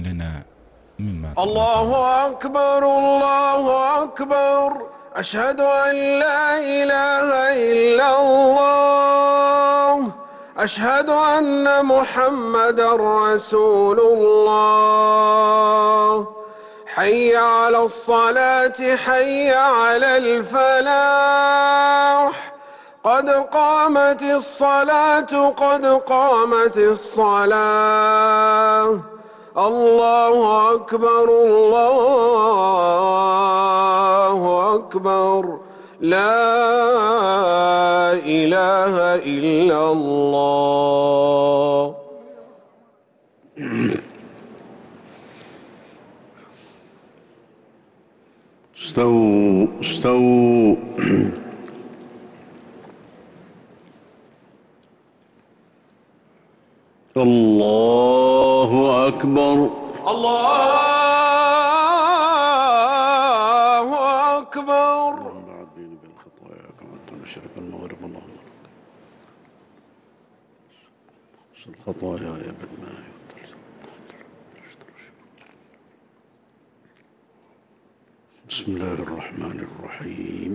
لنا مما الله أكبر الله أكبر، أشهد أن لا إله إلا الله، أشهد أن محمدا رسول الله. حي على الصلاة حي على الفلاح، قد قامت الصلاة قد قامت الصلاة. الله أكبر الله أكبر، لا إله إلا الله. استووا استووا. الله أكبر الله أكبر. اللهم عدني بالخطايا كما تنشرك المغرب. اللهم الخطايا يا بالماء والثلج. بسم الله الرحمن الرحيم.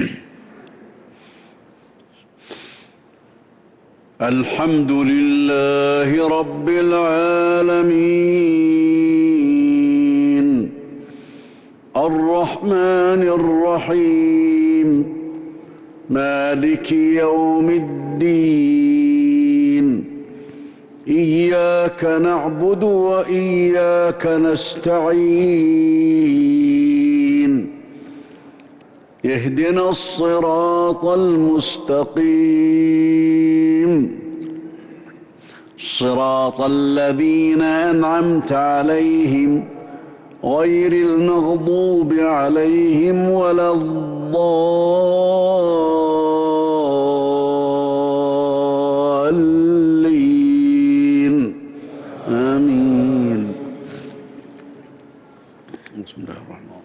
الحمد لله رب العالمين، الرحمن الرحيم، مالك يوم الدين. إياك نعبد وإياك نستعين. اهدنا الصراط المستقيم، صراط الذين أنعمت عليهم غير المغضوب عليهم ولا الضالين. آمين. بسم الله الرحمن الرحيم.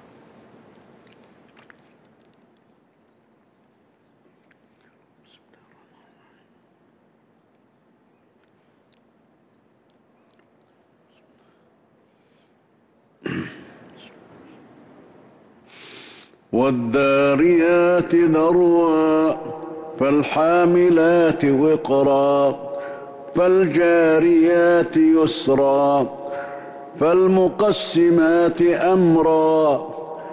والذاريات ذروا، فالحاملات وقرا، فالجاريات يسرا، فالمقسمات أمرا.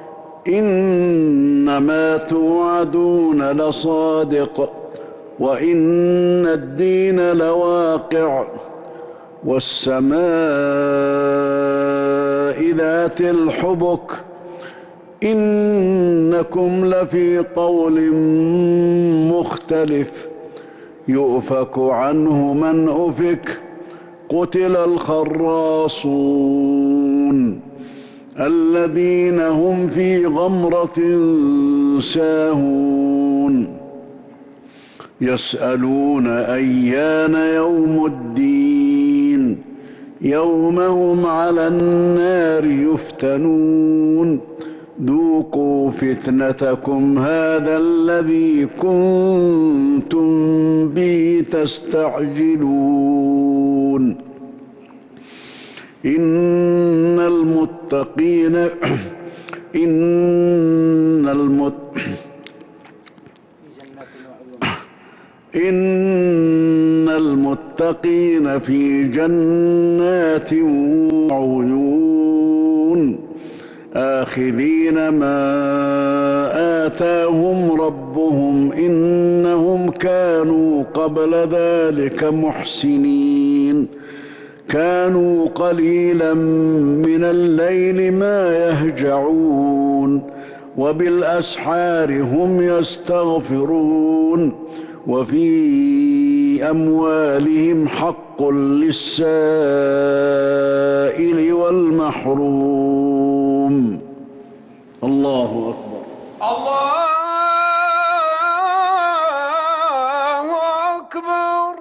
إنما توعدون لصادق، وإن الدين لواقع. والسماء ذات الحبك، إنكم لفي قول مختلف. يؤفك عنه من أفك. قتل الخراصون الذين هم في غمرة ساهون. يسألون أيان يوم الدين، يوم هم على النار يفتنون. ذوقوا فتنتكم هذا الذي كنتم به تستعجلون. إن المتقين في جنات وعيون، آخذين ما آتاهم ربهم، إنهم كانوا قبل ذلك محسنين. كانوا قليلا من الليل ما يهجعون، وبالأسحار هم يستغفرون. وفي أموالهم حق للسائل والمحروم. الله أكبر. الله أكبر.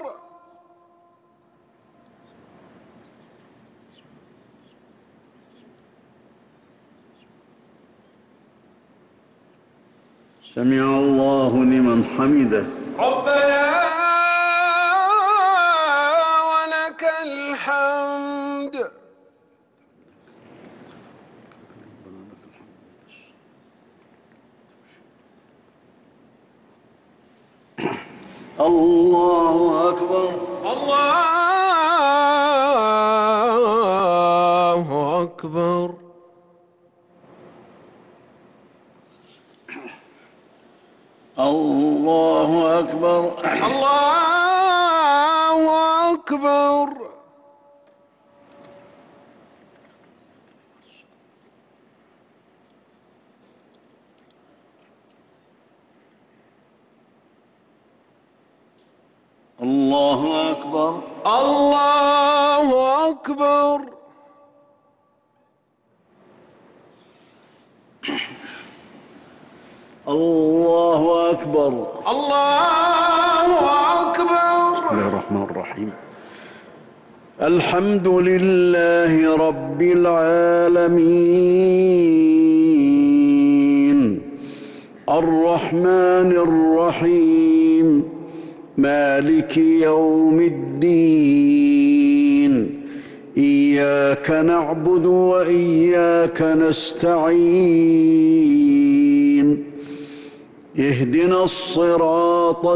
سمع الله لمن حمده. ربنا ولك الحمد. الله أكبر. الله أكبر. الله أكبر. الله أكبر. الله أكبر. الله أكبر. الله أكبر. الله أكبر. بسم الله الرحمن الرحيم. الحمد لله رب العالمين الرحمن الرحيم مالك يوم الدين إياك نعبد وإياك نستعين اهدنا الصراط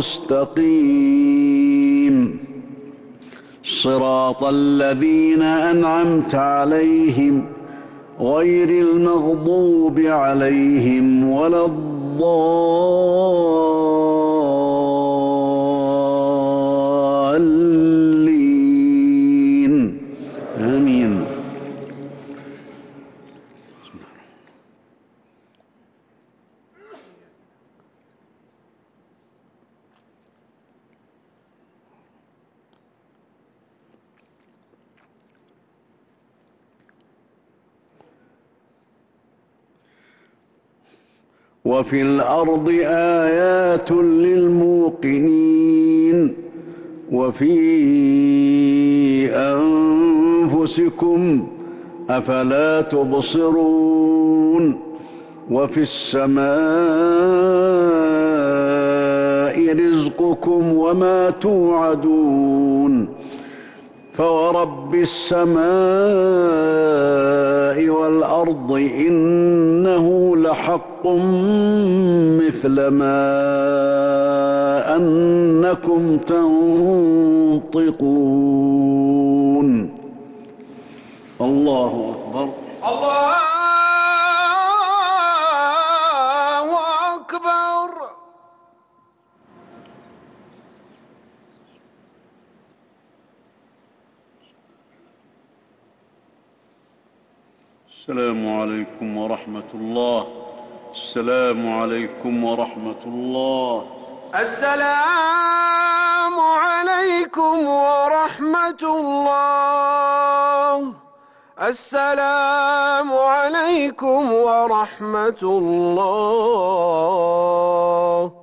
المستقيم صراط الذين أنعمت عليهم غير المغضوب عليهم ولا الضالين آمين. وفي الأرض آيات للموقنين وفي أنفسكم أفلا تبصرون وفي السماء رزقكم وما توعدون فورب السماء والأرض إنه لحق مثل ما أنكم تنطقون. الله أكبر. الله أكبر. السلام عليكم ورحمة الله. السلام عليكم ورحمة الله. السلام عليكم ورحمة الله. السلام عليكم ورحمة الله.